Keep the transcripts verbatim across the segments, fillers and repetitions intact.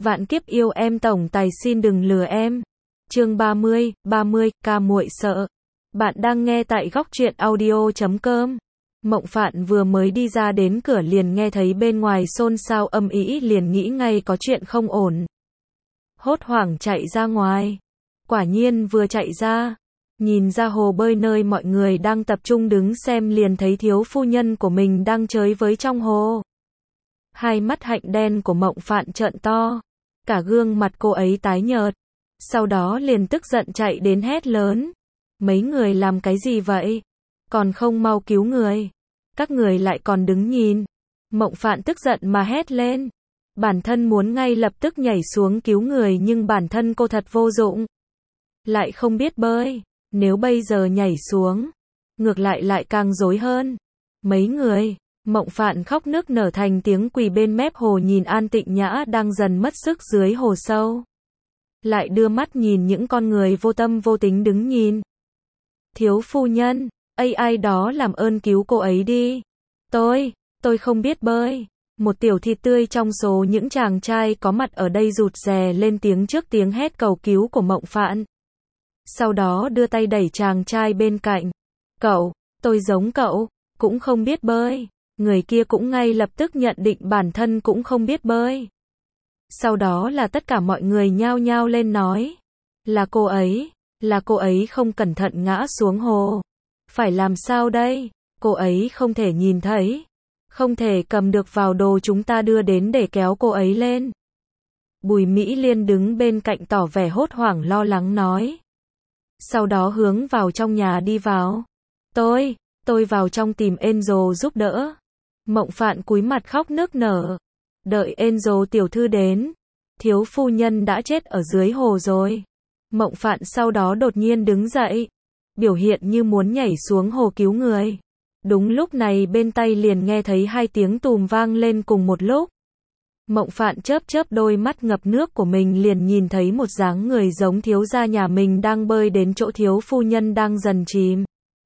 Vạn kiếp yêu em tổng tài xin đừng lừa em. Chương ba mươi, ba mươi, ca muội sợ. Bạn đang nghe tại góc truyện audio chấm com. Mộng Phạn vừa mới đi ra đến cửa liền nghe thấy bên ngoài xôn xao âm ĩ, liền nghĩ ngay có chuyện không ổn. Hốt hoảng chạy ra ngoài. Quả nhiên vừa chạy ra, nhìn ra hồ bơi nơi mọi người đang tập trung đứng xem, liền thấy thiếu phu nhân của mình đang chơi với trong hồ. Hai mắt hạnh đen của Mộng Phạn trợn to, cả gương mặt cô ấy tái nhợt. Sau đó liền tức giận chạy đến hét lớn: mấy người làm cái gì vậy? Còn không mau cứu người. Các người lại còn đứng nhìn. Mộng Phạn tức giận mà hét lên. Bản thân muốn ngay lập tức nhảy xuống cứu người, nhưng bản thân cô thật vô dụng, lại không biết bơi. Nếu bây giờ nhảy xuống, ngược lại lại càng rối hơn. Mấy người. Mộng Phạn khóc nức nở thành tiếng, quỳ bên mép hồ nhìn An Tịnh Nhã đang dần mất sức dưới hồ sâu. Lại đưa mắt nhìn những con người vô tâm vô tính đứng nhìn. Thiếu phu nhân, ai ai đó làm ơn cứu cô ấy đi. Tôi, tôi không biết bơi. Một tiểu thịt tươi trong số những chàng trai có mặt ở đây rụt rè lên tiếng trước tiếng hét cầu cứu của Mộng Phạn. Sau đó đưa tay đẩy chàng trai bên cạnh. Cậu, tôi giống cậu, cũng không biết bơi. Người kia cũng ngay lập tức nhận định bản thân cũng không biết bơi. Sau đó là tất cả mọi người nhao nhao lên nói. Là cô ấy, là cô ấy không cẩn thận ngã xuống hồ. Phải làm sao đây? Cô ấy không thể nhìn thấy. Không thể cầm được vào đồ chúng ta đưa đến để kéo cô ấy lên. Bùi Mỹ Liên đứng bên cạnh tỏ vẻ hốt hoảng lo lắng nói. Sau đó hướng vào trong nhà đi vào. Tôi, tôi vào trong tìm Angel giúp đỡ. Mộng Phạn cúi mặt khóc nức nở. Đợi Angel tiểu thư đến, thiếu phu nhân đã chết ở dưới hồ rồi. Mộng Phạn sau đó đột nhiên đứng dậy, biểu hiện như muốn nhảy xuống hồ cứu người. Đúng lúc này bên tai liền nghe thấy hai tiếng tùm vang lên cùng một lúc. Mộng Phạn chớp chớp đôi mắt ngập nước của mình, liền nhìn thấy một dáng người giống thiếu gia nhà mình đang bơi đến chỗ thiếu phu nhân đang dần chìm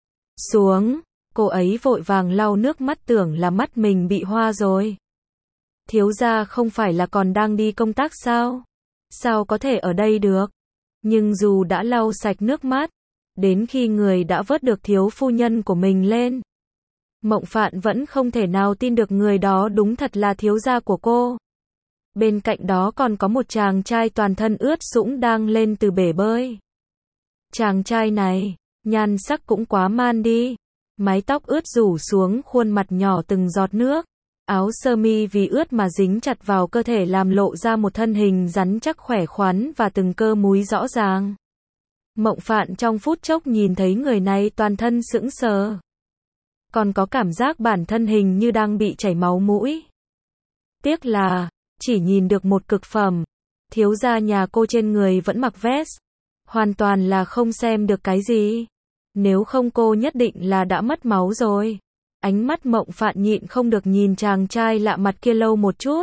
xuống. Cô ấy vội vàng lau nước mắt, tưởng là mắt mình bị hoa rồi. Thiếu gia không phải là còn đang đi công tác sao? Sao có thể ở đây được? Nhưng dù đã lau sạch nước mắt, đến khi người đã vớt được thiếu phu nhân của mình lên, Mộng Phạn vẫn không thể nào tin được người đó đúng thật là thiếu gia của cô. Bên cạnh đó còn có một chàng trai toàn thân ướt sũng đang lên từ bể bơi. Chàng trai này, nhan sắc cũng quá man đi. Mái tóc ướt rủ xuống khuôn mặt nhỏ từng giọt nước. Áo sơ mi vì ướt mà dính chặt vào cơ thể, làm lộ ra một thân hình rắn chắc khỏe khoắn và từng cơ múi rõ ràng. Mộng Phạn trong phút chốc nhìn thấy người này toàn thân sững sờ. Còn có cảm giác bản thân hình như đang bị chảy máu mũi. Tiếc là, chỉ nhìn được một cực phẩm. Thiếu gia nhà cô trên người vẫn mặc vest. Hoàn toàn là không xem được cái gì. Nếu không cô nhất định là đã mất máu rồi. Ánh mắt Mộng Phạn nhịn không được nhìn chàng trai lạ mặt kia lâu một chút.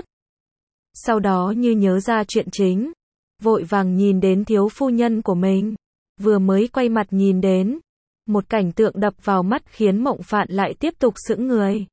Sau đó như nhớ ra chuyện chính, vội vàng nhìn đến thiếu phu nhân của mình. Vừa mới quay mặt nhìn đến, một cảnh tượng đập vào mắt khiến Mộng Phạn lại tiếp tục sững người.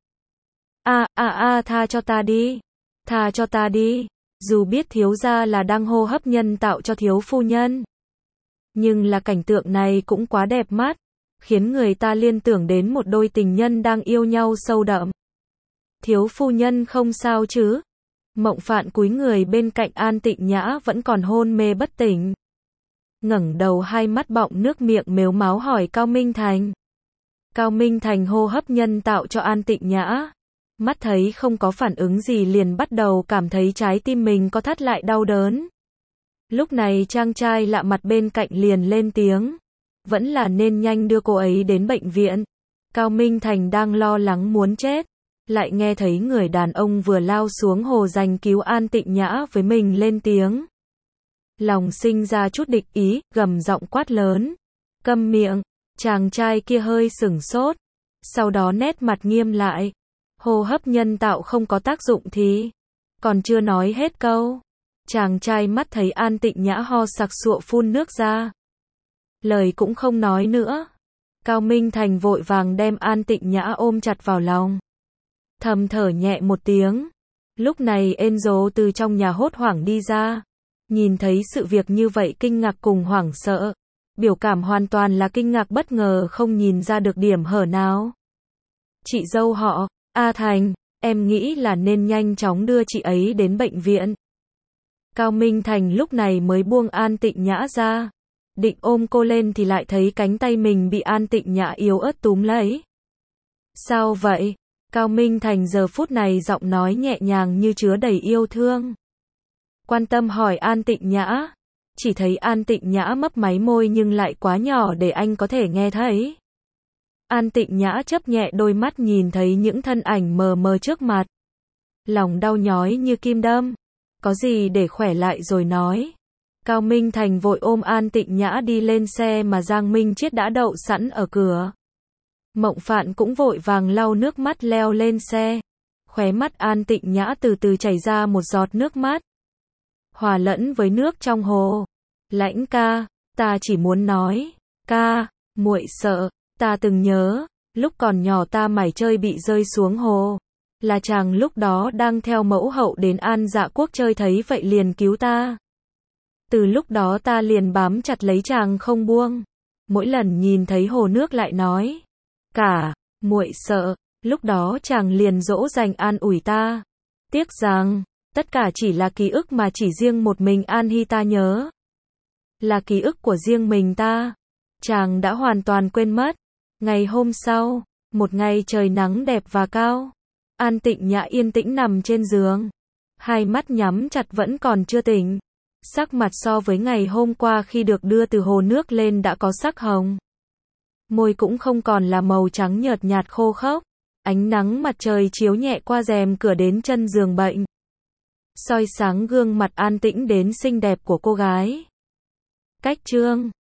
A a a tha cho ta đi. Tha cho ta đi. Dù biết thiếu gia là đang hô hấp nhân tạo cho thiếu phu nhân, nhưng là cảnh tượng này cũng quá đẹp mắt, khiến người ta liên tưởng đến một đôi tình nhân đang yêu nhau sâu đậm. Thiếu phu nhân không sao chứ? Mộng Phạn cúi người bên cạnh An Tịnh Nhã vẫn còn hôn mê bất tỉnh. Ngẩng đầu, hai mắt bọng nước, miệng mếu máo hỏi Cao Minh Thành. Cao Minh Thành hô hấp nhân tạo cho An Tịnh Nhã. Mắt thấy không có phản ứng gì liền bắt đầu cảm thấy trái tim mình có thắt lại đau đớn. Lúc này chàng trai lạ mặt bên cạnh liền lên tiếng. Vẫn là nên nhanh đưa cô ấy đến bệnh viện. Cao Minh Thành đang lo lắng muốn chết, lại nghe thấy người đàn ông vừa lao xuống hồ giành cứu An Tịnh Nhã với mình lên tiếng. Lòng sinh ra chút địch ý, gầm giọng quát lớn. Câm miệng. Chàng trai kia hơi sửng sốt, sau đó nét mặt nghiêm lại. Hô hấp nhân tạo không có tác dụng thì... Còn chưa nói hết câu, chàng trai mắt thấy An Tịnh Nhã ho sặc sụa phun nước ra. Lời cũng không nói nữa. Cao Minh Thành vội vàng đem An Tịnh Nhã ôm chặt vào lòng. Thầm thở nhẹ một tiếng. Lúc này Enzo từ trong nhà hốt hoảng đi ra. Nhìn thấy sự việc như vậy kinh ngạc cùng hoảng sợ. Biểu cảm hoàn toàn là kinh ngạc bất ngờ không nhìn ra được điểm hở nào. Chị dâu họ, A Thành, em nghĩ là nên nhanh chóng đưa chị ấy đến bệnh viện. Cao Minh Thành lúc này mới buông An Tịnh Nhã ra. Định ôm cô lên thì lại thấy cánh tay mình bị An Tịnh Nhã yếu ớt túm lấy. Sao vậy? Cao Minh Thành giờ phút này giọng nói nhẹ nhàng như chứa đầy yêu thương. Quan tâm hỏi An Tịnh Nhã. Chỉ thấy An Tịnh Nhã mấp máy môi nhưng lại quá nhỏ để anh có thể nghe thấy. An Tịnh Nhã chớp nhẹ đôi mắt nhìn thấy những thân ảnh mờ mờ trước mặt. Lòng đau nhói như kim đâm. Có gì để khỏe lại rồi nói. Cao Minh Thành vội ôm An Tịnh Nhã đi lên xe mà Giang Minh Chiết đã đậu sẵn ở cửa. Mộng Phạn cũng vội vàng lau nước mắt leo lên xe. Khóe mắt An Tịnh Nhã từ từ chảy ra một giọt nước mắt. Hòa lẫn với nước trong hồ. Lãnh ca, ta chỉ muốn nói, ca, muội sợ, ta từng nhớ, lúc còn nhỏ ta mải chơi bị rơi xuống hồ. Là chàng lúc đó đang theo mẫu hậu đến An Dạ Quốc chơi thấy vậy liền cứu ta. Từ lúc đó ta liền bám chặt lấy chàng không buông. Mỗi lần nhìn thấy hồ nước lại nói, cả, muội sợ, lúc đó chàng liền dỗ dành an ủi ta. Tiếc rằng, tất cả chỉ là ký ức mà chỉ riêng một mình An Hy ta nhớ. Là ký ức của riêng mình ta. Chàng đã hoàn toàn quên mất. Ngày hôm sau, một ngày trời nắng đẹp và cao. An Tịnh Nhã yên tĩnh nằm trên giường. Hai mắt nhắm chặt vẫn còn chưa tỉnh. Sắc mặt so với ngày hôm qua khi được đưa từ hồ nước lên đã có sắc hồng. Môi cũng không còn là màu trắng nhợt nhạt khô khốc. Ánh nắng mặt trời chiếu nhẹ qua rèm cửa đến chân giường bệnh. Soi sáng gương mặt an tĩnh đến xinh đẹp của cô gái. Cách chương